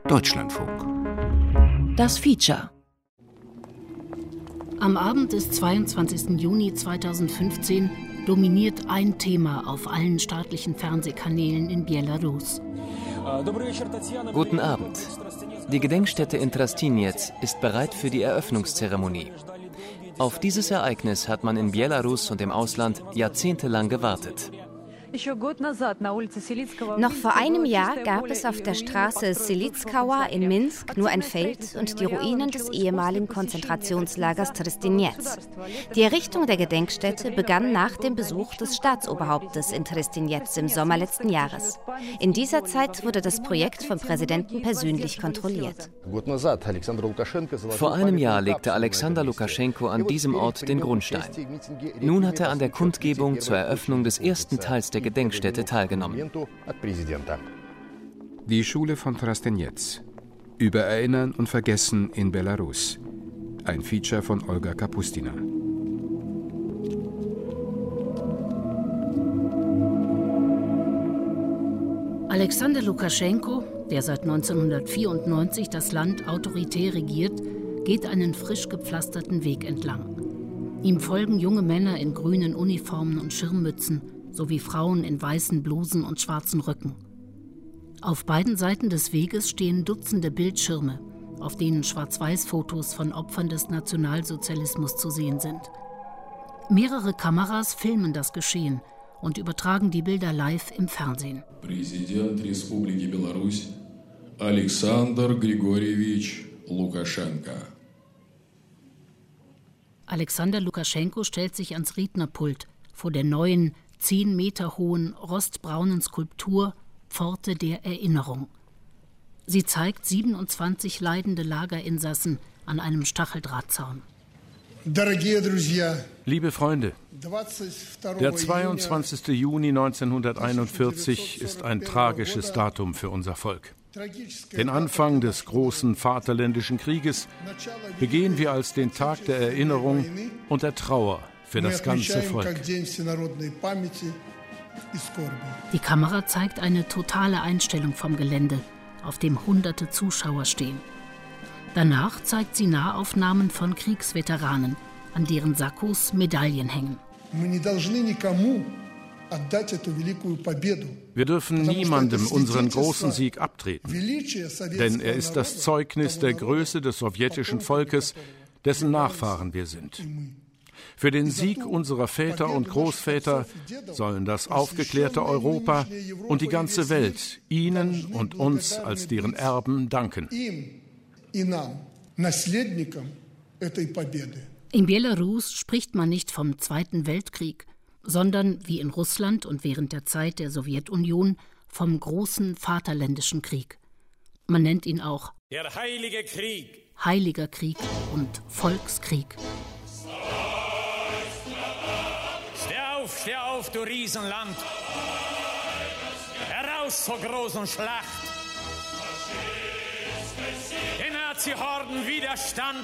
Deutschlandfunk. Das Feature. Am Abend des 22. Juni 2015 dominiert ein Thema auf allen staatlichen Fernsehkanälen in Belarus. Guten Abend. Die Gedenkstätte in Trastinets ist bereit für die Eröffnungszeremonie. Auf dieses Ereignis hat man in Belarus und im Ausland jahrzehntelang gewartet. Noch vor einem Jahr gab es auf der Straße Selitskaya in Minsk nur ein Feld und die Ruinen des ehemaligen Konzentrationslagers Trastinets. Die Errichtung der Gedenkstätte begann nach dem Besuch des Staatsoberhauptes in Trastinets im Sommer letzten Jahres. In dieser Zeit wurde das Projekt vom Präsidenten persönlich kontrolliert. Vor einem Jahr legte Alexander Lukaschenko an diesem Ort den Grundstein. Nun hat er an der Kundgebung zur Eröffnung des ersten Teils der Gedenkstätte teilgenommen. Die Schule von Trastinets. Über Erinnern und Vergessen in Belarus. Ein Feature von Olga Kapustina. Alexander Lukaschenko, der seit 1994 das Land autoritär regiert, geht einen frisch gepflasterten Weg entlang. Ihm folgen junge Männer in grünen Uniformen und Schirmmützen, sowie Frauen in weißen Blusen und schwarzen Röcken. Auf beiden Seiten des Weges stehen Dutzende Bildschirme, auf denen Schwarz-Weiß-Fotos von Opfern des Nationalsozialismus zu sehen sind. Mehrere Kameras filmen das Geschehen und übertragen die Bilder live im Fernsehen. Präsident Republiki Belarus Alexander Grigorjewitsch Lukaschenka. Alexander Lukaschenko stellt sich ans Rednerpult vor der neuen, 10 Meter hohen, rostbraunen Skulptur Pforte der Erinnerung. Sie zeigt 27 leidende Lagerinsassen an einem Stacheldrahtzaun. Liebe Freunde, der 22. Juni 1941 ist ein tragisches Datum für unser Volk. Den Anfang des großen Vaterländischen Krieges begehen wir als den Tag der Erinnerung und der Trauer für das ganze Volk. Die Kamera zeigt eine totale Einstellung vom Gelände, auf dem hunderte Zuschauer stehen. Danach zeigt sie Nahaufnahmen von Kriegsveteranen, an deren Sakkos Medaillen hängen. Wir dürfen niemandem unseren großen Sieg abtreten, denn er ist das Zeugnis der Größe des sowjetischen Volkes, dessen Nachfahren wir sind. Für den Sieg unserer Väter und Großväter sollen das aufgeklärte Europa und die ganze Welt ihnen und uns als deren Erben danken. In Belarus spricht man nicht vom Zweiten Weltkrieg, sondern, wie in Russland und während der Zeit der Sowjetunion, vom großen Vaterländischen Krieg. Man nennt ihn auch der Heilige Krieg, Heiliger Krieg und Volkskrieg. Steh auf, du Riesenland! Heraus zur großen Schlacht! Den Nazi-Horden Widerstand!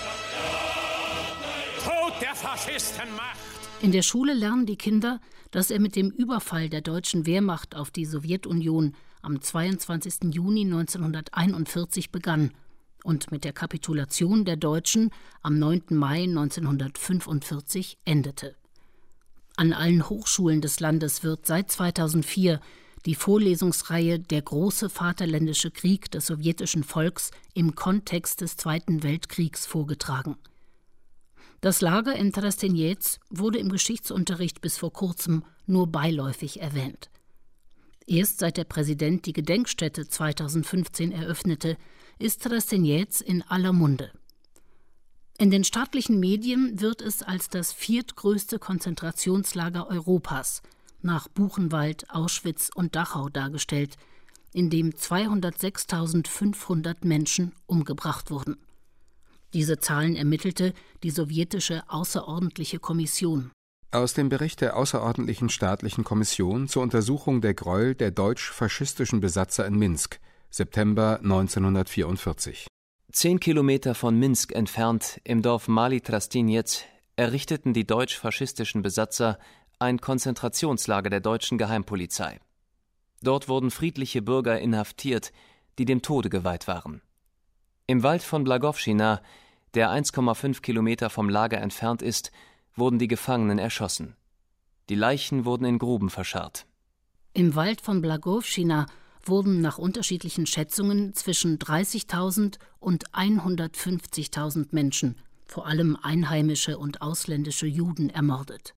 Tod der Faschisten-Macht! In der Schule lernen die Kinder, dass er mit dem Überfall der deutschen Wehrmacht auf die Sowjetunion am 22. Juni 1941 begann und mit der Kapitulation der Deutschen am 9. Mai 1945 endete. An allen Hochschulen des Landes wird seit 2004 die Vorlesungsreihe Der große Vaterländische Krieg des sowjetischen Volks im Kontext des Zweiten Weltkriegs vorgetragen. Das Lager in Trastinets wurde im Geschichtsunterricht bis vor kurzem nur beiläufig erwähnt. Erst seit der Präsident die Gedenkstätte 2015 eröffnete, ist Trastinets in aller Munde. In den staatlichen Medien wird es als das 4. größte Konzentrationslager Europas nach Buchenwald, Auschwitz und Dachau dargestellt, in dem 206.500 Menschen umgebracht wurden. Diese Zahlen ermittelte die sowjetische Außerordentliche Kommission. Aus dem Bericht der Außerordentlichen Staatlichen Kommission zur Untersuchung der Gräuel der deutsch-faschistischen Besatzer in Minsk, September 1944. 10 Kilometer von Minsk entfernt, im Dorf Mali Trastinets, errichteten die deutsch-faschistischen Besatzer ein Konzentrationslager der deutschen Geheimpolizei. Dort wurden friedliche Bürger inhaftiert, die dem Tode geweiht waren. Im Wald von Blagowschina, der 1,5 Kilometer vom Lager entfernt ist, wurden die Gefangenen erschossen. Die Leichen wurden in Gruben verscharrt. Im Wald von Blagowschina wurden nach unterschiedlichen Schätzungen zwischen 30.000 und 150.000 Menschen, vor allem einheimische und ausländische Juden, ermordet.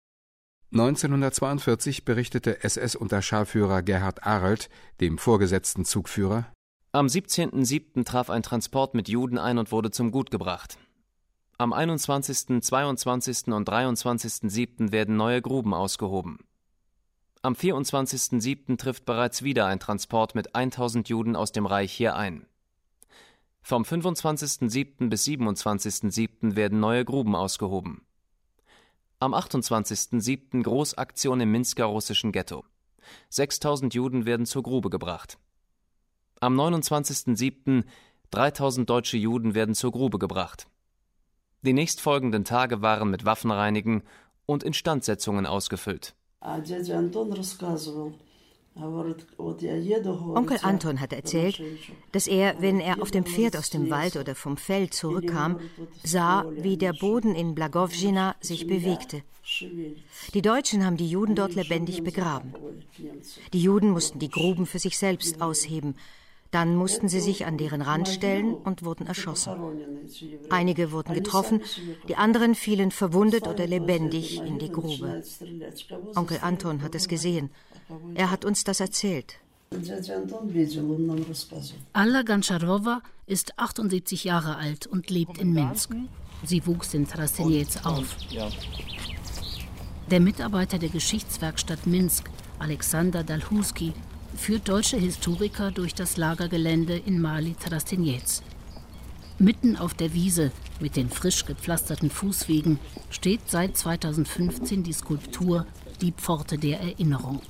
1942 berichtete SS-Unterscharführer Gerhard Arlt dem vorgesetzten Zugführer: Am 17.07. traf ein Transport mit Juden ein und wurde zum Gut gebracht. Am 21., 22. und 23.07. werden neue Gruben ausgehoben. Am 24.07. trifft bereits wieder ein Transport mit 1.000 Juden aus dem Reich hier ein. Vom 25.07. bis 27.07. werden neue Gruben ausgehoben. Am 28.07. Großaktion im Minsker russischen Ghetto. 6.000 Juden werden zur Grube gebracht. Am 29.07. 3.000 deutsche Juden werden zur Grube gebracht. Die nächstfolgenden Tage waren mit Waffenreinigen und Instandsetzungen ausgefüllt. Onkel Anton hat erzählt, dass er, wenn er auf dem Pferd aus dem Wald oder vom Feld zurückkam, sah, wie der Boden in Blagowschina sich bewegte. Die Deutschen haben die Juden dort lebendig begraben. Die Juden mussten die Gruben für sich selbst ausheben. Dann mussten sie sich an deren Rand stellen und wurden erschossen. Einige wurden getroffen, die anderen fielen verwundet oder lebendig in die Grube. Onkel Anton hat es gesehen. Er hat uns das erzählt. Alla Goncharowa ist 78 Jahre alt und lebt in Minsk. Sie wuchs in Trastinets auf. Der Mitarbeiter der Geschichtswerkstatt Minsk, Alexander Dalhuski, führt deutsche Historiker durch das Lagergelände in Mali Trastinets. Mitten auf der Wiese mit den frisch gepflasterten Fußwegen steht seit 2015 die Skulptur Die Pforte der Erinnerung.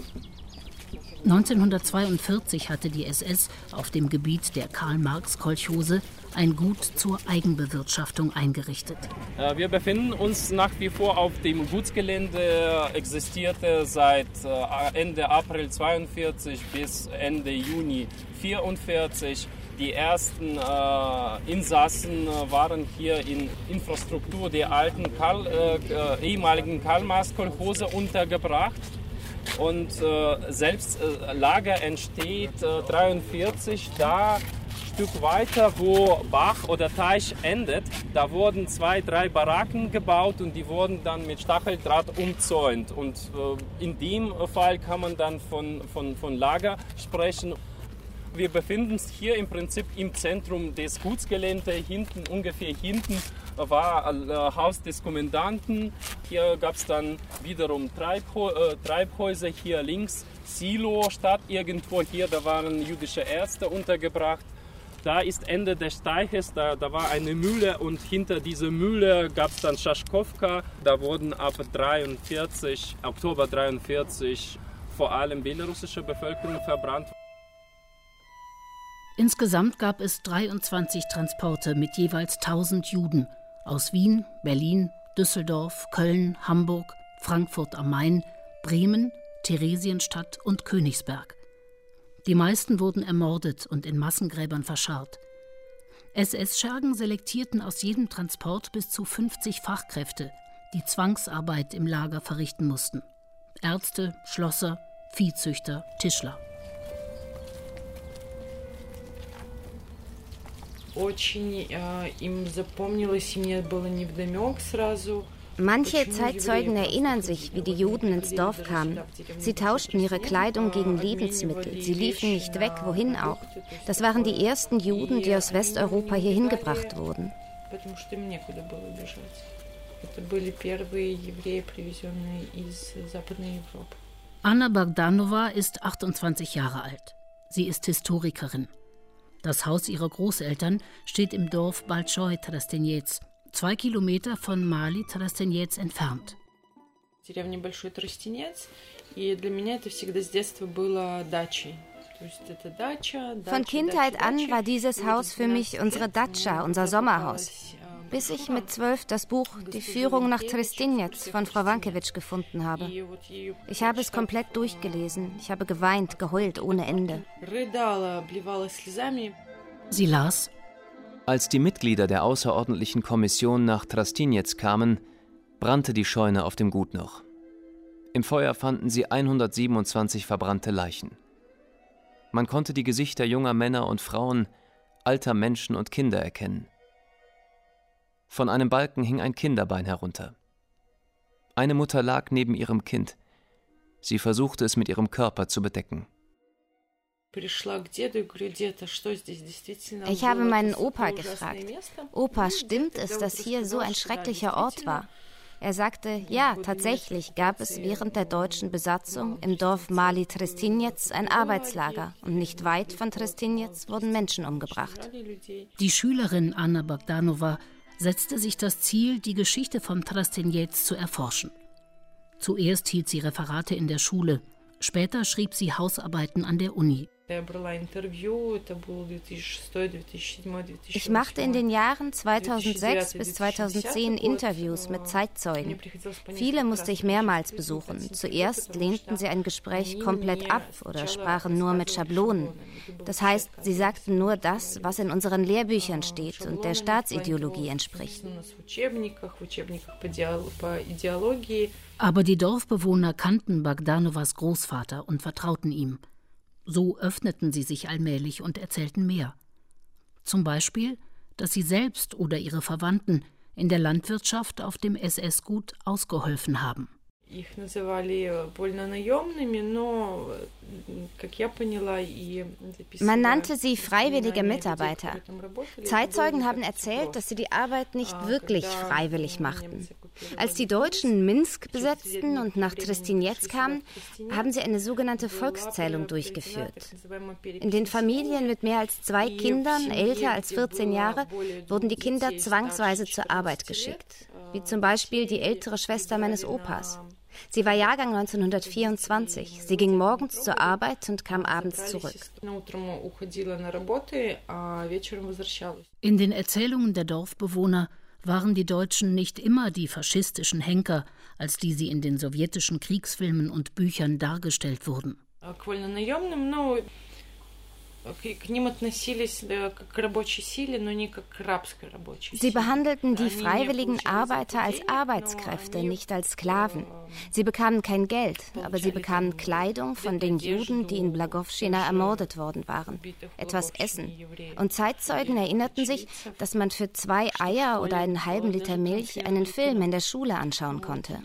1942 hatte die SS auf dem Gebiet der Karl-Marx-Kolchose ein Gut zur Eigenbewirtschaftung eingerichtet. Wir befinden uns nach wie vor auf dem Gutsgelände, existierte seit Ende April 1942 bis Ende Juni 1944. Die ersten Insassen waren hier in Infrastruktur der alten ehemaligen Karl-Marx-Kolchose untergebracht. Und selbst Lager entsteht 1943, da ein Stück weiter, wo Bach oder Teich endet, da wurden 2, 3 Baracken gebaut und die wurden dann mit Stacheldraht umzäunt. Und in dem Fall kann man dann von Lager sprechen. Wir befinden uns hier im Prinzip im Zentrum des Gutsgeländes. Ungefähr hinten war Haus des Kommandanten. Hier gab es dann wiederum Treibhäuser. Hier links Silo, Stadt irgendwo hier, da waren jüdische Ärzte untergebracht. Da ist Ende des Teiches, da war eine Mühle und hinter dieser Mühle gab es dann Schaschkowka. Da wurden ab Oktober 1943 vor allem belarussische Bevölkerung verbrannt. Insgesamt gab es 23 Transporte mit jeweils 1000 Juden aus Wien, Berlin, Düsseldorf, Köln, Hamburg, Frankfurt am Main, Bremen, Theresienstadt und Königsberg. Die meisten wurden ermordet und in Massengräbern verscharrt. SS-Schergen selektierten aus jedem Transport bis zu 50 Fachkräfte, die Zwangsarbeit im Lager verrichten mussten. Ärzte, Schlosser, Viehzüchter, Tischler. Manche Zeitzeugen erinnern sich, wie die Juden ins Dorf kamen. Sie tauschten ihre Kleidung gegen Lebensmittel. Sie liefen nicht weg, wohin auch. Das waren die ersten Juden, die aus Westeuropa hierhin gebracht wurden. Anna Bogdanova ist 28 Jahre alt. Sie ist Historikerin. Das Haus ihrer Großeltern steht im Dorf Balchoi Trastinets, 2 Kilometer von Mali Trastinets entfernt. Von Kindheit an war dieses Haus für mich unsere Datscha, unser Sommerhaus. bis ich mit 12 das Buch Die Führung nach Trstiniec von Frau Wankewitsch gefunden habe. Ich habe es komplett durchgelesen. Ich habe geweint, geheult ohne Ende. Sie las: Als die Mitglieder der außerordentlichen Kommission nach Trstiniec kamen, brannte die Scheune auf dem Gut noch. Im Feuer fanden sie 127 verbrannte Leichen. Man konnte die Gesichter junger Männer und Frauen, alter Menschen und Kinder erkennen. Von einem Balken hing ein Kinderbein herunter. Eine Mutter lag neben ihrem Kind. Sie versuchte es mit ihrem Körper zu bedecken. Ich habe meinen Opa gefragt: Opa, stimmt es, dass hier so ein schrecklicher Ort war? Er sagte, ja, tatsächlich gab es während der deutschen Besatzung im Dorf Mali Trstiniec ein Arbeitslager und nicht weit von Trstiniec wurden Menschen umgebracht. Die Schülerin Anna Bogdanova setzte sich das Ziel, die Geschichte von Trstiniec zu erforschen. Zuerst hielt sie Referate in der Schule, später schrieb sie Hausarbeiten an der Uni. Ich machte in den Jahren 2006 bis 2010 Interviews mit Zeitzeugen. Viele musste ich mehrmals besuchen. Zuerst lehnten sie ein Gespräch komplett ab oder sprachen nur mit Schablonen. Das heißt, sie sagten nur das, was in unseren Lehrbüchern steht und der Staatsideologie entspricht. Aber die Dorfbewohner kannten Bogdanovas Großvater und vertrauten ihm. So öffneten sie sich allmählich und erzählten mehr. Zum Beispiel, dass sie selbst oder ihre Verwandten in der Landwirtschaft auf dem SS-Gut ausgeholfen haben. Man nannte sie freiwillige Mitarbeiter. Zeitzeugen haben erzählt, dass sie die Arbeit nicht wirklich freiwillig machten. Als die Deutschen Minsk besetzten und nach Trstiniec kamen, haben sie eine sogenannte Volkszählung durchgeführt. In den Familien mit mehr als 2 Kindern, älter als 14 Jahre, wurden die Kinder zwangsweise zur Arbeit geschickt. Wie zum Beispiel die ältere Schwester meines Opas. Sie war Jahrgang 1924. Sie ging morgens zur Arbeit und kam abends zurück. In den Erzählungen der Dorfbewohner waren die Deutschen nicht immer die faschistischen Henker, als die sie in den sowjetischen Kriegsfilmen und Büchern dargestellt wurden. Sie behandelten die freiwilligen Arbeiter als Arbeitskräfte, nicht als Sklaven. Sie bekamen kein Geld, aber sie bekamen Kleidung von den Juden, die in Blagowschina ermordet worden waren, etwas Essen. Und Zeitzeugen erinnerten sich, dass man für 2 Eier oder einen halben Liter Milch einen Film in der Schule anschauen konnte.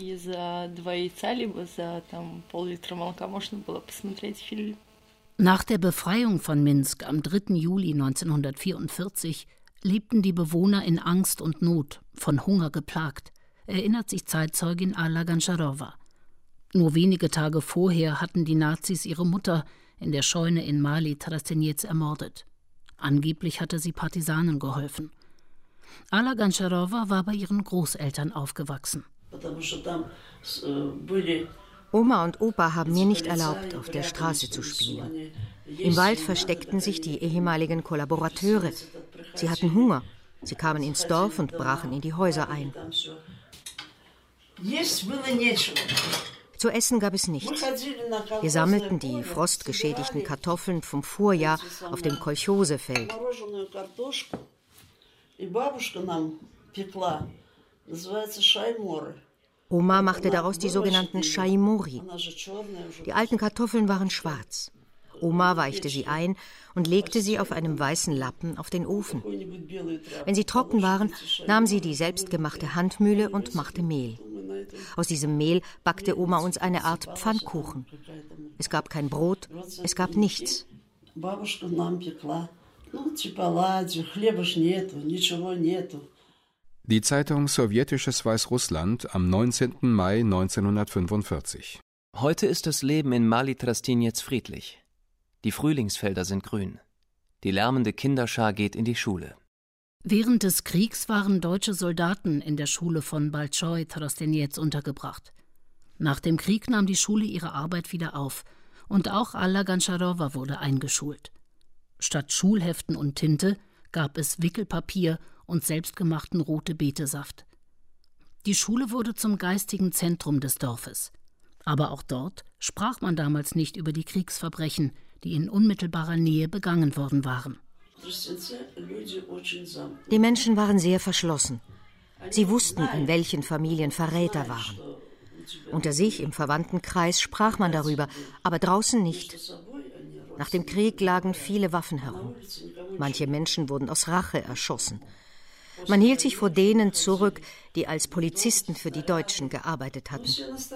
Nach der Befreiung von Minsk am 3. Juli 1944 lebten die Bewohner in Angst und Not, von Hunger geplagt, erinnert sich Zeitzeugin Alla Gancharowa. Nur wenige Tage vorher hatten die Nazis ihre Mutter in der Scheune in Mali Trstiniec ermordet. Angeblich hatte sie Partisanen geholfen. Alla Gancharowa war bei ihren Großeltern aufgewachsen. Oma und Opa haben mir nicht erlaubt, auf der Straße zu spielen. Im Wald versteckten sich die ehemaligen Kollaborateure. Sie hatten Hunger. Sie kamen ins Dorf und brachen in die Häuser ein. Zu essen gab es nichts. Wir sammelten die frostgeschädigten Kartoffeln vom Vorjahr auf dem Kolchosefeld. Oma machte daraus die sogenannten Shaimori. Die alten Kartoffeln waren schwarz. Oma weichte sie ein und legte sie auf einem weißen Lappen auf den Ofen. Wenn sie trocken waren, nahm sie die selbstgemachte Handmühle und machte Mehl. Aus diesem Mehl backte Oma uns eine Art Pfannkuchen. Es gab kein Brot, es gab nichts. Die Zeitung Sowjetisches Weißrussland am 19. Mai 1945. Heute ist das Leben in Mali Trstiniec friedlich. Die Frühlingsfelder sind grün. Die lärmende Kinderschar geht in die Schule. Während des Kriegs waren deutsche Soldaten in der Schule von Balchoi Trstiniec untergebracht. Nach dem Krieg nahm die Schule ihre Arbeit wieder auf und auch Alla Gancharowa wurde eingeschult. Statt Schulheften und Tinte gab es Wickelpapier und selbstgemachten Rote-Beete-Saft. Die Schule wurde zum geistigen Zentrum des Dorfes. Aber auch dort sprach man damals nicht über die Kriegsverbrechen, die in unmittelbarer Nähe begangen worden waren. Die Menschen waren sehr verschlossen. Sie wussten, in welchen Familien Verräter waren. Unter sich im Verwandtenkreis sprach man darüber, aber draußen nicht. Nach dem Krieg lagen viele Waffen herum. Manche Menschen wurden aus Rache erschossen. Man hielt sich vor denen zurück, die als Polizisten für die Deutschen gearbeitet hatten.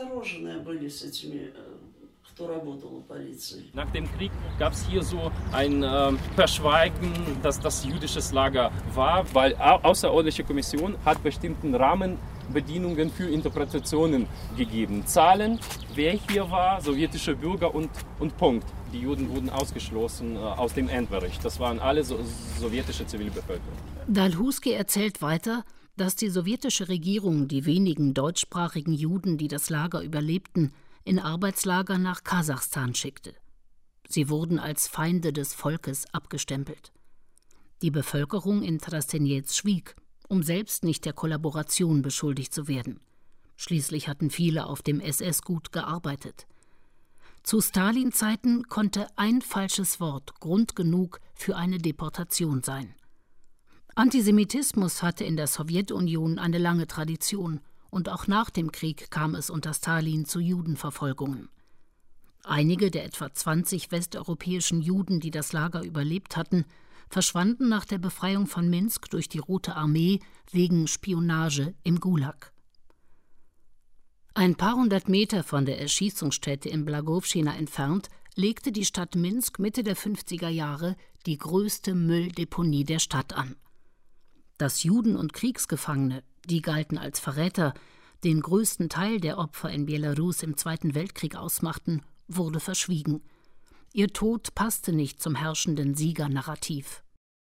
Nach dem Krieg gab es hier so ein Verschweigen, dass das jüdisches Lager war, weil außerordentliche Kommission hat bestimmten Rahmenbedingungen für Interpretationen gegeben. Zahlen, wer hier war, sowjetische Bürger und Punkt. Die Juden wurden ausgeschlossen aus dem Endbericht. Das waren alle sowjetische Zivilbevölkerung. Dalhousie erzählt weiter, dass die sowjetische Regierung die wenigen deutschsprachigen Juden, die das Lager überlebten, in Arbeitslager nach Kasachstan schickte. Sie wurden als Feinde des Volkes abgestempelt. Die Bevölkerung in Trstenjez schwieg, um selbst nicht der Kollaboration beschuldigt zu werden. Schließlich hatten viele auf dem SS-Gut gearbeitet. Zu Stalin-Zeiten konnte ein falsches Wort Grund genug für eine Deportation sein. Antisemitismus hatte in der Sowjetunion eine lange Tradition, und auch nach dem Krieg kam es unter Stalin zu Judenverfolgungen. Einige der etwa 20 westeuropäischen Juden, die das Lager überlebt hatten, verschwanden nach der Befreiung von Minsk durch die Rote Armee wegen Spionage im Gulag. Ein paar hundert Meter von der Erschießungsstätte in Blagowschina entfernt legte die Stadt Minsk Mitte der 50er Jahre die größte Mülldeponie der Stadt an. Dass Juden und Kriegsgefangene, die galten als Verräter, den größten Teil der Opfer in Belarus im Zweiten Weltkrieg ausmachten, wurde verschwiegen. Ihr Tod passte nicht zum herrschenden Siegernarrativ.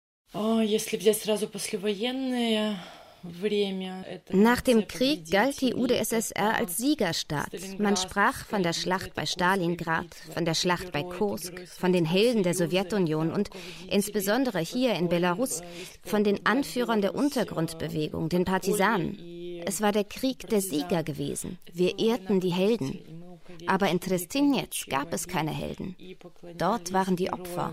Nach dem Krieg galt die UdSSR als Siegerstaat. Man sprach von der Schlacht bei Stalingrad, von der Schlacht bei Kursk, von den Helden der Sowjetunion und insbesondere hier in Belarus von den Anführern der Untergrundbewegung, den Partisanen. Es war der Krieg der Sieger gewesen. Wir ehrten die Helden. Aber in Trstenjez gab es keine Helden. Dort waren die Opfer.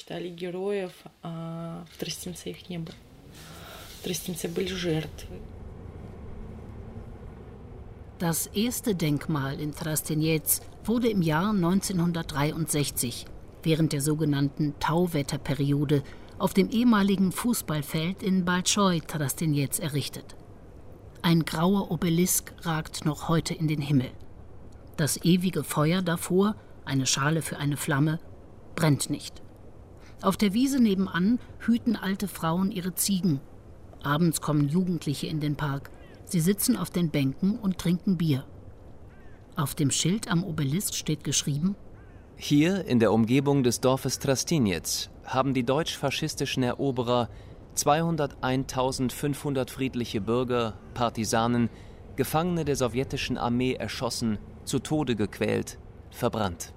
Das erste Denkmal in Trstenjez wurde im Jahr 1963, während der sogenannten Tauwetterperiode, auf dem ehemaligen Fußballfeld in Balschoi Trstenjez errichtet. Ein grauer Obelisk ragt noch heute in den Himmel. Das ewige Feuer davor, eine Schale für eine Flamme, brennt nicht. Auf der Wiese nebenan hüten alte Frauen ihre Ziegen. Abends kommen Jugendliche in den Park. Sie sitzen auf den Bänken und trinken Bier. Auf dem Schild am Obelisk steht geschrieben: Hier in der Umgebung des Dorfes Trstenjez haben die deutsch-faschistischen Eroberer 201.500 friedliche Bürger, Partisanen, Gefangene der sowjetischen Armee erschossen, zu Tode gequält, verbrannt.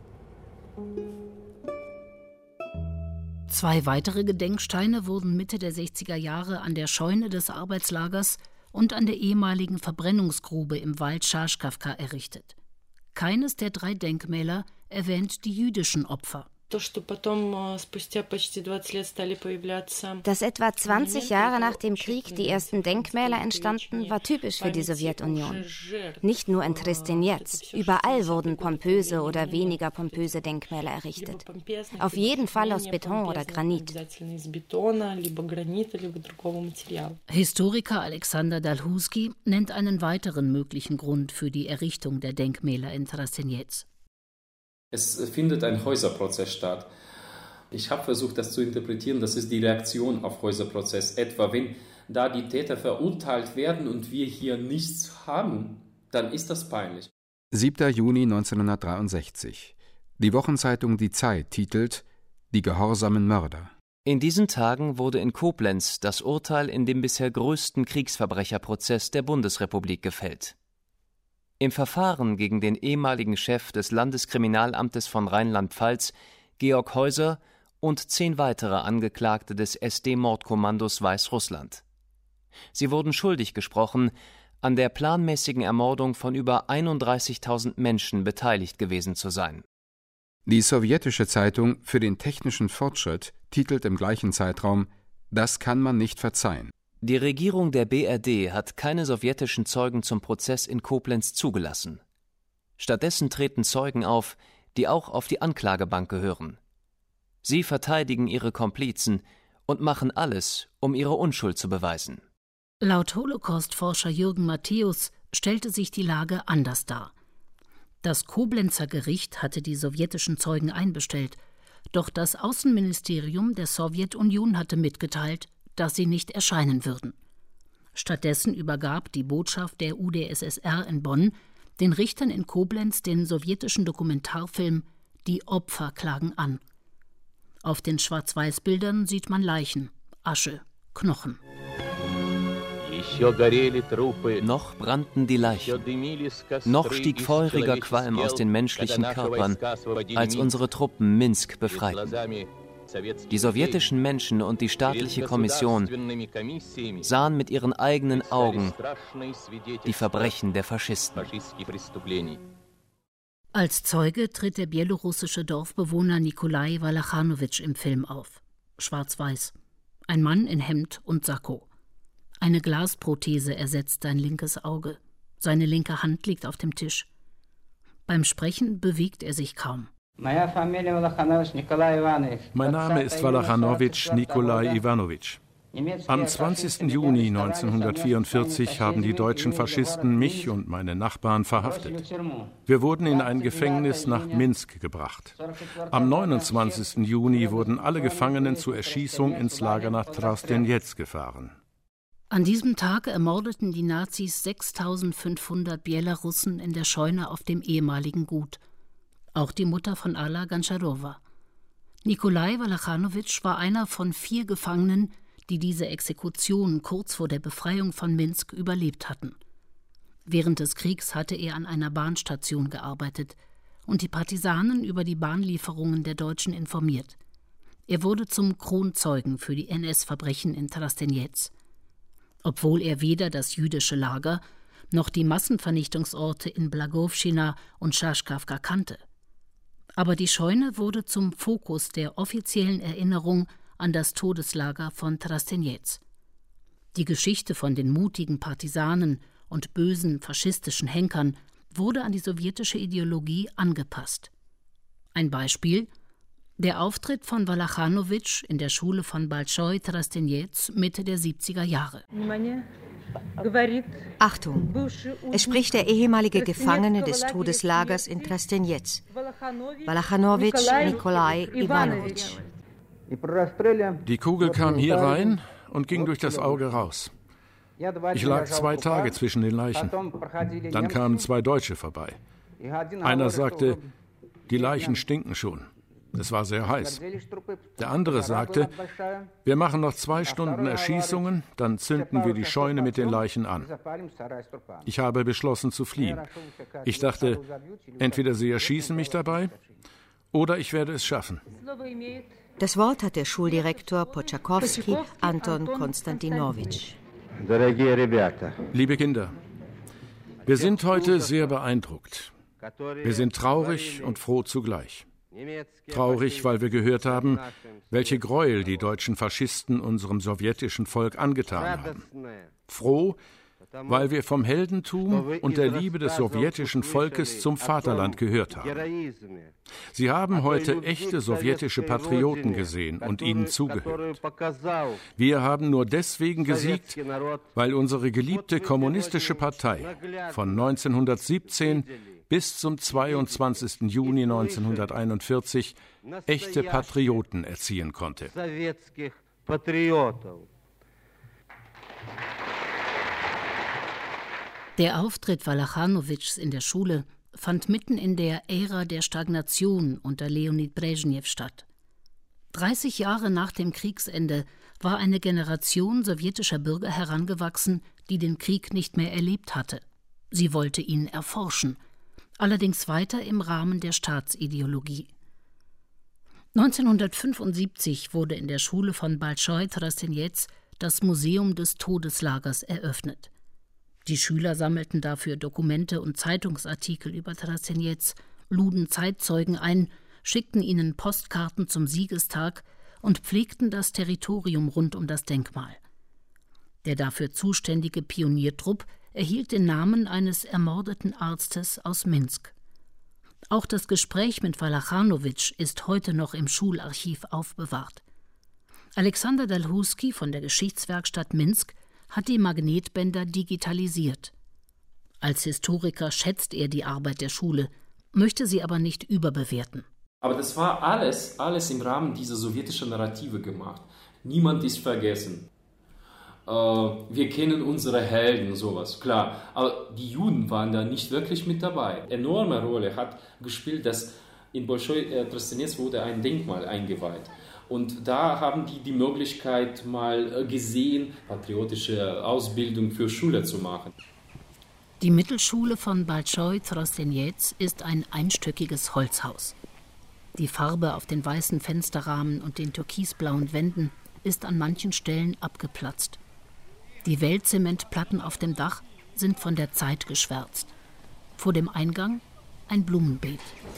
2 weitere Gedenksteine wurden Mitte der 60er Jahre an der Scheune des Arbeitslagers und an der ehemaligen Verbrennungsgrube im Wald Schaschkawka errichtet. Keines der 3 Denkmäler erwähnt die jüdischen Opfer. Dass etwa 20 Jahre nach dem Krieg die ersten Denkmäler entstanden, war typisch für die Sowjetunion. Nicht nur in Trstenjez, überall wurden pompöse oder weniger pompöse Denkmäler errichtet. Auf jeden Fall aus Beton oder Granit. Historiker Alexander Dalhousie nennt einen weiteren möglichen Grund für die Errichtung der Denkmäler in Trstenjez. Es findet ein Häuserprozess statt. Ich habe versucht, das zu interpretieren. Das ist die Reaktion auf Häuserprozess. Etwa, wenn da die Täter verurteilt werden und wir hier nichts haben, dann ist das peinlich. 7. Juni 1963. Die Wochenzeitung Die Zeit titelt »Die gehorsamen Mörder«. In diesen Tagen wurde in Koblenz das Urteil in dem bisher größten Kriegsverbrecherprozess der Bundesrepublik gefällt. Im Verfahren gegen den ehemaligen Chef des Landeskriminalamtes von Rheinland-Pfalz, Georg Heuser, und 10 weitere Angeklagte des SD-Mordkommandos Weißrussland. Sie wurden schuldig gesprochen, an der planmäßigen Ermordung von über 31.000 Menschen beteiligt gewesen zu sein. Die sowjetische Zeitung Für den technischen Fortschritt titelt im gleichen Zeitraum: Das kann man nicht verzeihen. Die Regierung der BRD hat keine sowjetischen Zeugen zum Prozess in Koblenz zugelassen. Stattdessen treten Zeugen auf, die auch auf die Anklagebank gehören. Sie verteidigen ihre Komplizen und machen alles, um ihre Unschuld zu beweisen. Laut Holocaust-Forscher Jürgen Matthäus stellte sich die Lage anders dar. Das Koblenzer Gericht hatte die sowjetischen Zeugen einbestellt, doch das Außenministerium der Sowjetunion hatte mitgeteilt, dass sie nicht erscheinen würden. Stattdessen übergab die Botschaft der UdSSR in Bonn den Richtern in Koblenz den sowjetischen Dokumentarfilm »Die Opfer klagen an«. Auf den Schwarz-Weiß-Bildern sieht man Leichen, Asche, Knochen. Noch brannten die Leichen. Noch stieg feuriger Qualm aus den menschlichen Körpern, als unsere Truppen Minsk befreiten. Die sowjetischen Menschen und die staatliche Kommission sahen mit ihren eigenen Augen die Verbrechen der Faschisten. Als Zeuge tritt der bielorussische Dorfbewohner Nikolai Walachanowitsch im Film auf. Schwarz-Weiß. Ein Mann in Hemd und Sakko. Eine Glasprothese ersetzt sein linkes Auge. Seine linke Hand liegt auf dem Tisch. Beim Sprechen bewegt er sich kaum. Mein Name ist Walachanowitsch Nikolai Iwanowitsch. Am 20. Juni 1944 haben die deutschen Faschisten mich und meine Nachbarn verhaftet. Wir wurden in ein Gefängnis nach Minsk gebracht. Am 29. Juni wurden alle Gefangenen zur Erschießung ins Lager nach Trosteniec gefahren. An diesem Tag ermordeten die Nazis 6.500 Belarussen in der Scheune auf dem ehemaligen Gut. Auch die Mutter von Alla Gancharowa. Nikolai Walachanowitsch war einer von 4 Gefangenen, die diese Exekution kurz vor der Befreiung von Minsk überlebt hatten. Während des Kriegs hatte er an einer Bahnstation gearbeitet und die Partisanen über die Bahnlieferungen der Deutschen informiert. Er wurde zum Kronzeugen für die NS-Verbrechen in Trosteniec. Obwohl er weder das jüdische Lager noch die Massenvernichtungsorte in Blagowschina und Schaschkawka kannte. Aber die Scheune wurde zum Fokus der offiziellen Erinnerung an das Todeslager von Trosteniec. Die Geschichte von den mutigen Partisanen und bösen faschistischen Henkern wurde an die sowjetische Ideologie angepasst. Ein Beispiel: der Auftritt von Walachanowitsch in der Schule von Balschoi Trosteniec Mitte der 70er Jahre. Achtung! Es spricht der ehemalige Gefangene des Todeslagers in Trosteniec, Walachanowitsch Nikolai Iwanowitsch. Die Kugel kam hier rein und ging durch das Auge raus. Ich lag 2 Tage zwischen den Leichen. Dann kamen 2 Deutsche vorbei. Einer sagte, die Leichen stinken schon. Es war sehr heiß. Der andere sagte, wir machen noch 2 Stunden Erschießungen, dann zünden wir die Scheune mit den Leichen an. Ich habe beschlossen zu fliehen. Ich dachte, entweder sie erschießen mich dabei oder ich werde es schaffen. Das Wort hat der Schuldirektor Pochakowski Anton Konstantinowitsch. Liebe Kinder, wir sind heute sehr beeindruckt. Wir sind traurig und froh zugleich. Traurig, weil wir gehört haben, welche Gräuel die deutschen Faschisten unserem sowjetischen Volk angetan haben. Froh, weil wir vom Heldentum und der Liebe des sowjetischen Volkes zum Vaterland gehört haben. Sie haben heute echte sowjetische Patrioten gesehen und ihnen zugehört. Wir haben nur deswegen gesiegt, weil unsere geliebte kommunistische Partei von 1917 bis zum 22. Juni 1941 echte Patrioten erziehen konnte. Der Auftritt Walachanowitschs in der Schule fand mitten in der Ära der Stagnation unter Leonid Brezhnev statt. 30 Jahre nach dem Kriegsende war eine Generation sowjetischer Bürger herangewachsen, die den Krieg nicht mehr erlebt hatte. Sie wollte ihn erforschen, allerdings weiter im Rahmen der Staatsideologie. 1975 wurde in der Schule von Bolschoi Trastinets das Museum des Todeslagers eröffnet. Die Schüler sammelten dafür Dokumente und Zeitungsartikel über Trastinets, luden Zeitzeugen ein, schickten ihnen Postkarten zum Siegestag und pflegten das Territorium rund um das Denkmal. Der dafür zuständige Pioniertrupp erhielt den Namen eines ermordeten Arztes aus Minsk. Auch das Gespräch mit Walachanowitsch ist heute noch im Schularchiv aufbewahrt. Alexander Dalhuski von der Geschichtswerkstatt Minsk hat die Magnetbänder digitalisiert. Als Historiker schätzt er die Arbeit der Schule, möchte sie aber nicht überbewerten. Aber das war alles im Rahmen dieser sowjetischen Narrative gemacht. Niemand ist vergessen. Wir kennen unsere Helden, sowas, klar. Aber die Juden waren da nicht wirklich mit dabei. Enorme Rolle hat gespielt, dass in Bolschoi Trastinets wurde ein Denkmal eingeweiht. Und da haben die Möglichkeit mal gesehen, patriotische Ausbildung für Schüler zu machen. Die Mittelschule von Bolschoi Trastinets ist ein einstöckiges Holzhaus. Die Farbe auf den weißen Fensterrahmen und den türkisblauen Wänden ist an manchen Stellen abgeplatzt. Die Wellzementplatten auf dem Dach sind von der Zeit geschwärzt. Vor dem Eingang ein Blumenbeet.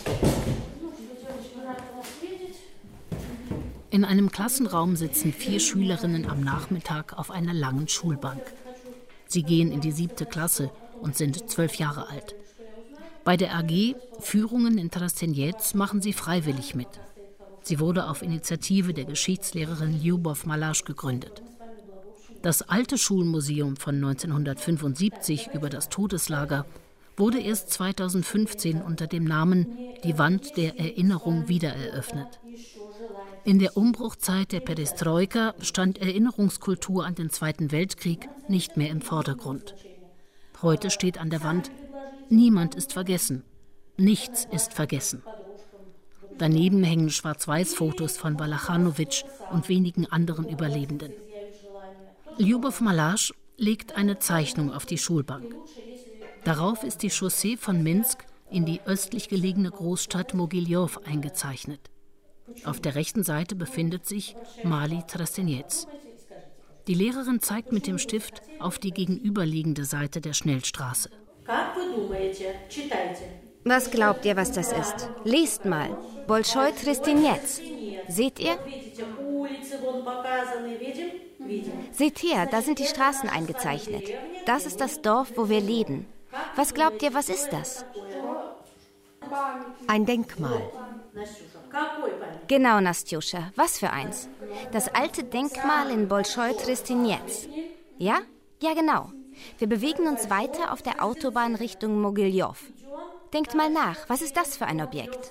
In einem Klassenraum sitzen 4 Schülerinnen am Nachmittag auf einer langen Schulbank. Sie gehen in die 7. Klasse und sind 12 Jahre alt. Bei der AG Führungen in Trastinets machen sie freiwillig mit. Sie wurde auf Initiative der Geschichtslehrerin Lyubov Malasch gegründet. Das alte Schulmuseum von 1975 über das Todeslager wurde erst 2015 unter dem Namen Die Wand der Erinnerung wiedereröffnet. In der Umbruchzeit der Perestroika stand Erinnerungskultur an den Zweiten Weltkrieg nicht mehr im Vordergrund. Heute steht an der Wand: Niemand ist vergessen. Nichts ist vergessen. Daneben hängen Schwarz-Weiß-Fotos von Walachanowitsch und wenigen anderen Überlebenden. Lyubov Malasch legt eine Zeichnung auf die Schulbank. Darauf ist die Chaussee von Minsk in die östlich gelegene Großstadt Mogiljow eingezeichnet. Auf der rechten Seite befindet sich Mali Trastinets. Die Lehrerin zeigt mit dem Stift auf die gegenüberliegende Seite der Schnellstraße. Was glaubt ihr, was das ist? Lest mal. Bolschoi Trastinets. Seht ihr? Seht her, da sind die Straßen eingezeichnet. Das ist das Dorf, wo wir leben. Was glaubt ihr, was ist das? Ein Denkmal. Genau, Nastjuscha. Was für eins? Das alte Denkmal in Bolschoi Trastinets. Ja? Ja, genau. Wir bewegen uns weiter auf der Autobahn Richtung Mogiljow. Denkt mal nach, was ist das für ein Objekt?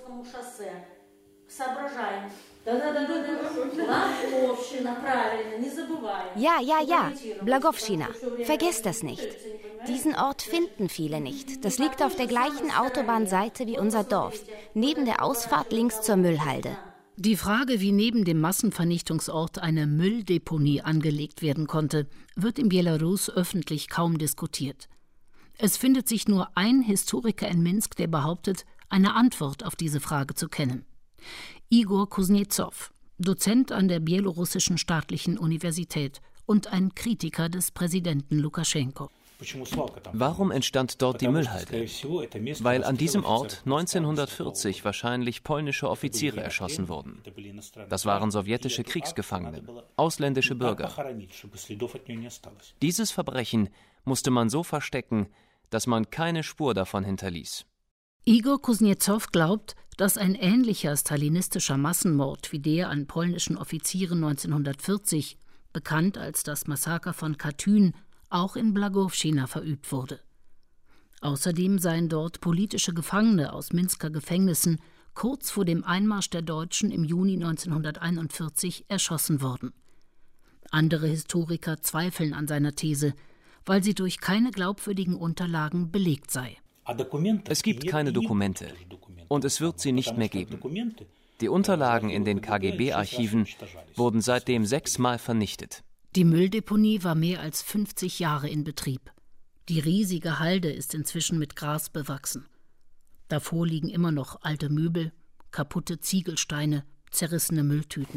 Ja. Blagowschina. Vergesst das nicht. Diesen Ort finden viele nicht. Das liegt auf der gleichen Autobahnseite wie unser Dorf, neben der Ausfahrt links zur Müllhalde. Die Frage, wie neben dem Massenvernichtungsort eine Mülldeponie angelegt werden konnte, wird in Belarus öffentlich kaum diskutiert. Es findet sich nur ein Historiker in Minsk, der behauptet, eine Antwort auf diese Frage zu kennen. Igor Kuznetsov, Dozent an der Bielorussischen Staatlichen Universität und ein Kritiker des Präsidenten Lukaschenko. Warum entstand dort die Müllhalde? Weil an diesem Ort 1940 wahrscheinlich polnische Offiziere erschossen wurden. Das waren sowjetische Kriegsgefangene, ausländische Bürger. Dieses Verbrechen musste man so verstecken, dass man keine Spur davon hinterließ. Igor Kuznetsov glaubt, dass ein ähnlicher stalinistischer Massenmord wie der an polnischen Offizieren 1940, bekannt als das Massaker von Katyn, auch in Blagowschina verübt wurde. Außerdem seien dort politische Gefangene aus Minsker Gefängnissen kurz vor dem Einmarsch der Deutschen im Juni 1941 erschossen worden. Andere Historiker zweifeln an seiner These, weil sie durch keine glaubwürdigen Unterlagen belegt sei. Es gibt keine Dokumente und es wird sie nicht mehr geben. Die Unterlagen in den KGB-Archiven wurden seitdem 6-mal vernichtet. Die Mülldeponie war mehr als 50 Jahre in Betrieb. Die riesige Halde ist inzwischen mit Gras bewachsen. Davor liegen immer noch alte Möbel, kaputte Ziegelsteine, zerrissene Mülltüten.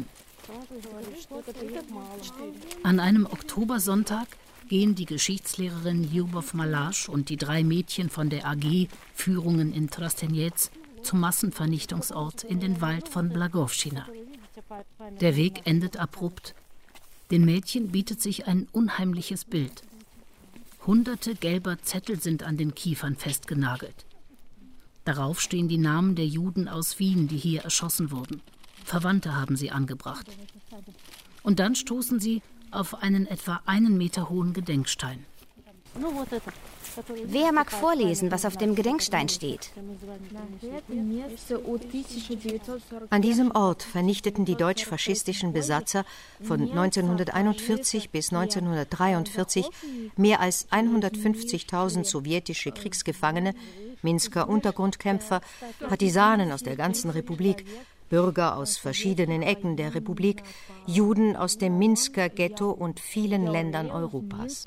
An einem Oktobersonntag gehen die Geschichtslehrerin Lyubov Malasch und die 3 Mädchen von der AG Führungen in Trstenjez zum Massenvernichtungsort in den Wald von Blagowschina. Der Weg endet abrupt. Den Mädchen bietet sich ein unheimliches Bild. Hunderte gelber Zettel sind an den Kiefern festgenagelt. Darauf stehen die Namen der Juden aus Wien, die hier erschossen wurden. Verwandte haben sie angebracht. Und dann stoßen sie auf einen etwa 1 Meter hohen Gedenkstein. Wer mag vorlesen, was auf dem Gedenkstein steht? An diesem Ort vernichteten die deutsch-faschistischen Besatzer von 1941 bis 1943 mehr als 150.000 sowjetische Kriegsgefangene, Minsker Untergrundkämpfer, Partisanen aus der ganzen Republik, Bürger aus verschiedenen Ecken der Republik, Juden aus dem Minsker Ghetto und vielen Ländern Europas.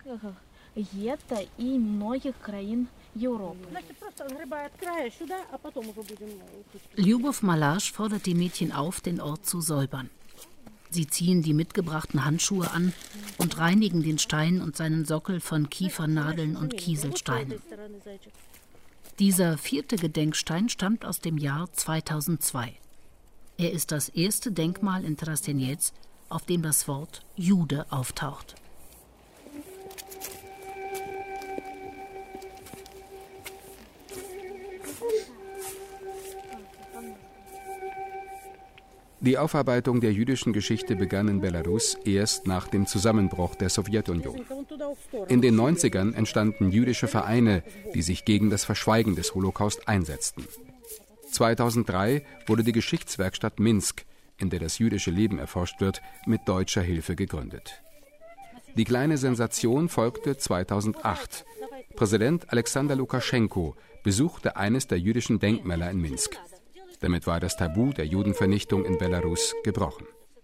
Lyubov Malasch fordert die Mädchen auf, den Ort zu säubern. Sie ziehen die mitgebrachten Handschuhe an und reinigen den Stein und seinen Sockel von Kiefernadeln und Kieselsteinen. Dieser 4. Gedenkstein stammt aus dem Jahr 2002. Er ist das erste Denkmal in Trstenjez, auf dem das Wort Jude auftaucht. Die Aufarbeitung der jüdischen Geschichte begann in Belarus erst nach dem Zusammenbruch der Sowjetunion. In den 90ern entstanden jüdische Vereine, die sich gegen das Verschweigen des Holocaust einsetzten. 2003 wurde die Geschichtswerkstatt Minsk, in der das jüdische Leben erforscht wird, mit deutscher Hilfe gegründet. Die kleine Sensation folgte 2008. Präsident Alexander Lukaschenko besuchte eines der jüdischen Denkmäler in Minsk. Damit war das Tabu der Judenvernichtung in Belarus gebrochen.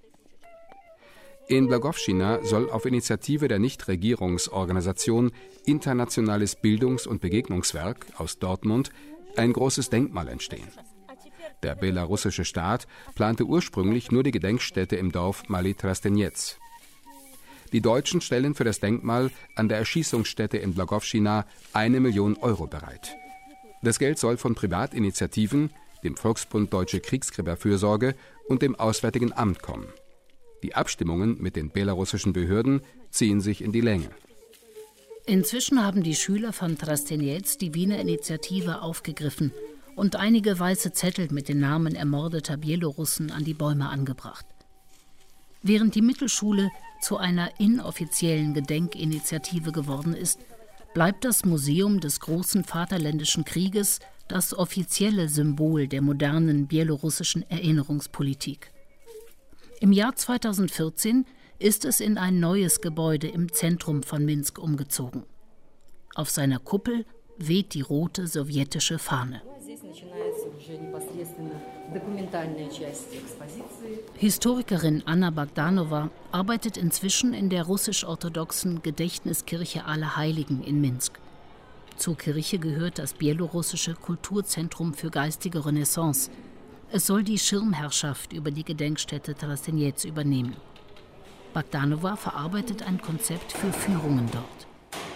In Blagowschina soll auf Initiative der Nichtregierungsorganisation Internationales Bildungs- und Begegnungswerk aus Dortmund ein großes Denkmal entstehen. Der belarussische Staat plante ursprünglich nur die Gedenkstätte im Dorf Mali Trstenjez. Die Deutschen stellen für das Denkmal an der Erschießungsstätte in Blagowschina 1 Million Euro bereit. Das Geld soll von Privatinitiativen, dem Volksbund Deutsche Kriegsgräberfürsorge und dem Auswärtigen Amt kommen. Die Abstimmungen mit den belarussischen Behörden ziehen sich in die Länge. Inzwischen haben die Schüler von Trstenjez die Wiener Initiative aufgegriffen und einige weiße Zettel mit den Namen ermordeter Bielorussen an die Bäume angebracht. Während die Mittelschule zu einer inoffiziellen Gedenkinitiative geworden ist, bleibt das Museum des großen Vaterländischen Krieges das offizielle Symbol der modernen bielorussischen Erinnerungspolitik. Im Jahr 2014 ist es in ein neues Gebäude im Zentrum von Minsk umgezogen. Auf seiner Kuppel weht die rote sowjetische Fahne. Historikerin Anna Bogdanowa arbeitet inzwischen in der russisch-orthodoxen Gedächtniskirche Allerheiligen in Minsk. Zur Kirche gehört das bielorussische Kulturzentrum für geistige Renaissance. Es soll die Schirmherrschaft über die Gedenkstätte Trstenjez übernehmen. Bogdanowa verarbeitet ein Konzept für Führungen dort.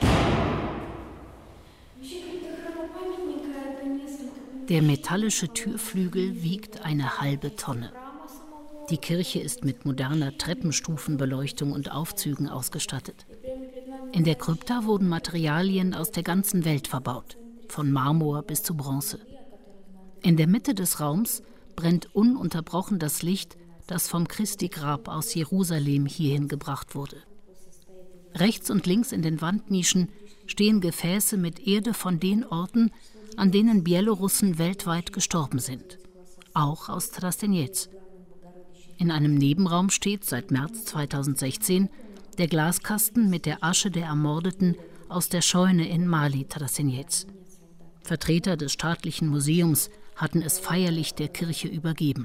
Der metallische Türflügel wiegt 1/2 Tonne. Die Kirche ist mit moderner Treppenstufenbeleuchtung und Aufzügen ausgestattet. In der Krypta wurden Materialien aus der ganzen Welt verbaut, von Marmor bis zu Bronze. In der Mitte des Raums brennt ununterbrochen das Licht, das vom Christi-Grab aus Jerusalem hierhin gebracht wurde. Rechts und links in den Wandnischen stehen Gefäße mit Erde von den Orten, an denen Bielorussen weltweit gestorben sind, auch aus Trstenjez. In einem Nebenraum steht seit März 2016 der Glaskasten mit der Asche der Ermordeten aus der Scheune in Mali Trstenjez. Vertreter des staatlichen Museums hatten es feierlich der Kirche übergeben.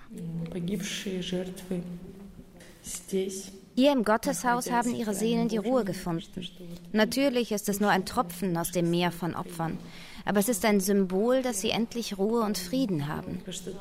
Hier im Gotteshaus haben ihre Seelen die Ruhe gefunden. Natürlich ist es nur ein Tropfen aus dem Meer von Opfern. Aber es ist ein Symbol, dass sie endlich Ruhe und Frieden haben.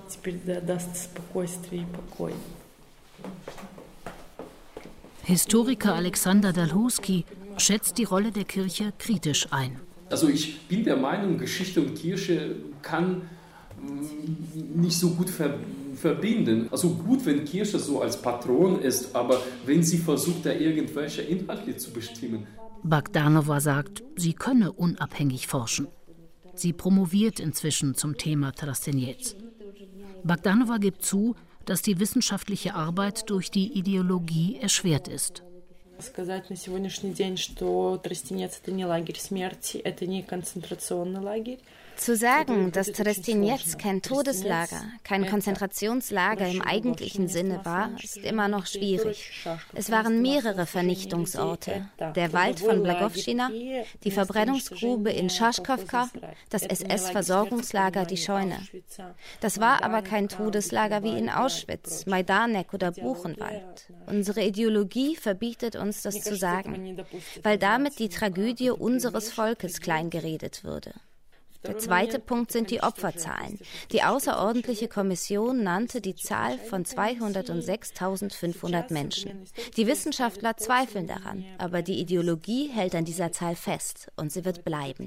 Historiker Alexander Dalhouski schätzt die Rolle der Kirche kritisch ein. Also ich bin der Meinung, Geschichte und Kirche kann nicht so gut verbinden. Also gut, wenn Kirche so als Patron ist, aber wenn sie versucht, da irgendwelche Inhalte zu bestimmen. Bagdanova sagt, sie könne unabhängig forschen. Sie promoviert inzwischen zum Thema Trasteniec. Bagdanova gibt zu, dass die wissenschaftliche Arbeit durch die Ideologie erschwert ist. Сказать на сегодняшний день, что Тростенец – это не лагерь смерти, это не концентрационный лагерь. Zu sagen, dass Tresteniec kein Todeslager, kein Konzentrationslager im eigentlichen Sinne war, ist immer noch schwierig. Es waren mehrere Vernichtungsorte. Der Wald von Blagowschina, die Verbrennungsgrube in Schaschkowka, das SS-Versorgungslager, die Scheune. Das war aber kein Todeslager wie in Auschwitz, Majdanek oder Buchenwald. Unsere Ideologie verbietet uns, das zu sagen, weil damit die Tragödie unseres Volkes kleingeredet würde. Der zweite Punkt sind die Opferzahlen. Die außerordentliche Kommission nannte die Zahl von 206.500 Menschen. Die Wissenschaftler zweifeln daran, aber die Ideologie hält an dieser Zahl fest und sie wird bleiben.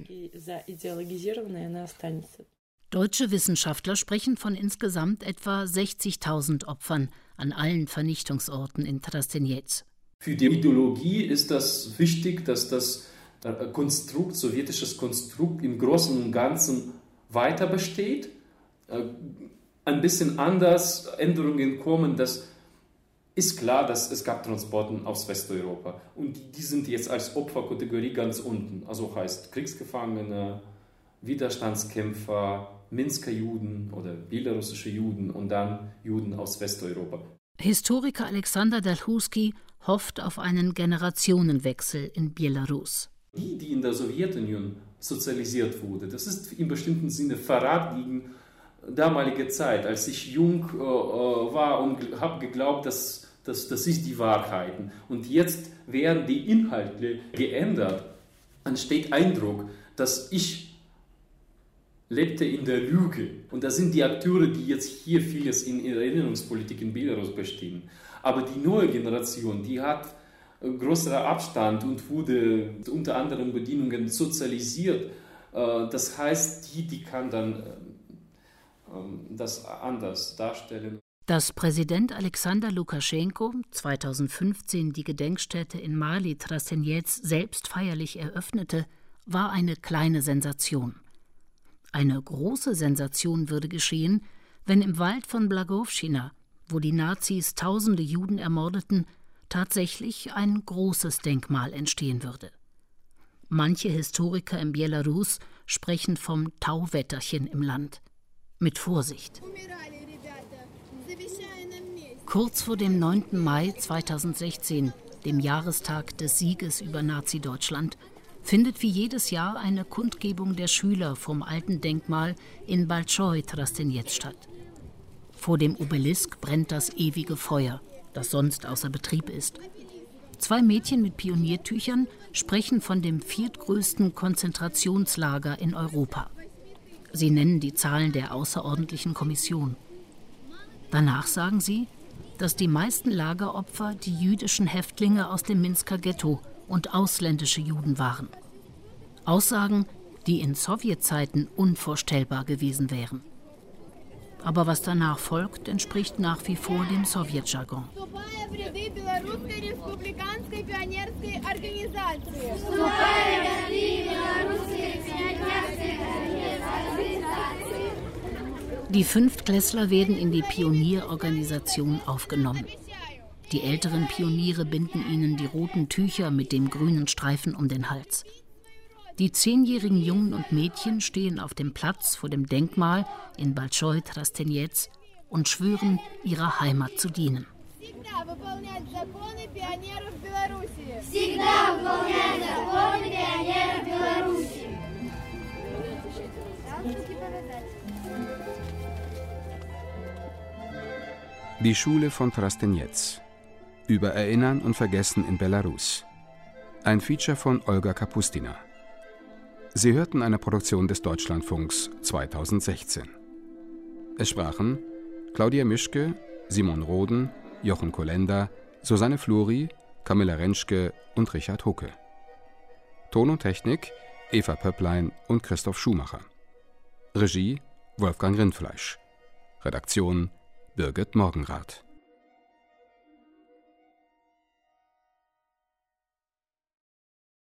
Deutsche Wissenschaftler sprechen von insgesamt etwa 60.000 Opfern an allen Vernichtungsorten in Trasteniec. Für die Ideologie ist das wichtig, dass das Konstrukt, sowjetisches Konstrukt im Großen und Ganzen weiter besteht. Ein bisschen anders Änderungen kommen, das ist klar, dass es gab Transporten aus Westeuropa und die sind jetzt als Opferkategorie ganz unten, also heißt Kriegsgefangene, Widerstandskämpfer, Minsker Juden oder belarussische Juden und dann Juden aus Westeuropa. Historiker Alexander Dalhouski hofft auf einen Generationenwechsel in Belarus. Die in der Sowjetunion sozialisiert wurde, das ist im bestimmten Sinne Verrat gegen damalige Zeit, als ich jung war und habe geglaubt, das ist die Wahrheit. Und jetzt werden die Inhalte geändert. Entsteht Eindruck, dass ich lebte in der Lüge. Und das sind die Akteure, die jetzt hier vieles in ihrer Erinnerungspolitik in Belarus bestimmen. Aber die neue Generation, die hat größerer Abstand und wurde unter anderen Bedingungen sozialisiert. Das heißt, die kann dann das anders darstellen. Dass Präsident Alexander Lukaschenko 2015 die Gedenkstätte in Mali Trasteniec selbst feierlich eröffnete, war eine kleine Sensation. Eine große Sensation würde geschehen, wenn im Wald von Blagowschina, wo die Nazis tausende Juden ermordeten, tatsächlich ein großes Denkmal entstehen würde. Manche Historiker in Belarus sprechen vom Tauwetterchen im Land. Mit Vorsicht. Kurz vor dem 9. Mai 2016, dem Jahrestag des Sieges über Nazi-Deutschland, findet wie jedes Jahr eine Kundgebung der Schüler vom alten Denkmal in Balchoi Trasteniec statt. Vor dem Obelisk brennt das ewige Feuer, das sonst außer Betrieb ist. 2 Mädchen mit Pioniertüchern sprechen von dem 4. größten Konzentrationslager in Europa. Sie nennen die Zahlen der außerordentlichen Kommission. Danach sagen sie, dass die meisten Lageropfer die jüdischen Häftlinge aus dem Minsker Ghetto und ausländische Juden waren. Aussagen, die in Sowjetzeiten unvorstellbar gewesen wären. Aber was danach folgt, entspricht nach wie vor dem Sowjetjargon. Die Fünftklässler werden in die Pionierorganisation aufgenommen. Die älteren Pioniere binden ihnen die roten Tücher mit dem grünen Streifen um den Hals. Die 10-jährigen Jungen und Mädchen stehen auf dem Platz vor dem Denkmal in Balchoi Trasteniec und schwören, ihrer Heimat zu dienen. Die Schule von Trasteniec. Über Erinnern und Vergessen in Belarus. Ein Feature von Olga Kapustina. Sie hörten eine Produktion des Deutschlandfunks 2016. Es sprachen Claudia Mischke, Simon Roden, Jochen Kolender, Susanne Fluri, Camilla Rentschke und Richard Hucke. Ton und Technik Eva Pöpplein und Christoph Schumacher. Regie Wolfgang Rindfleisch. Redaktion Birgit Morgenrath.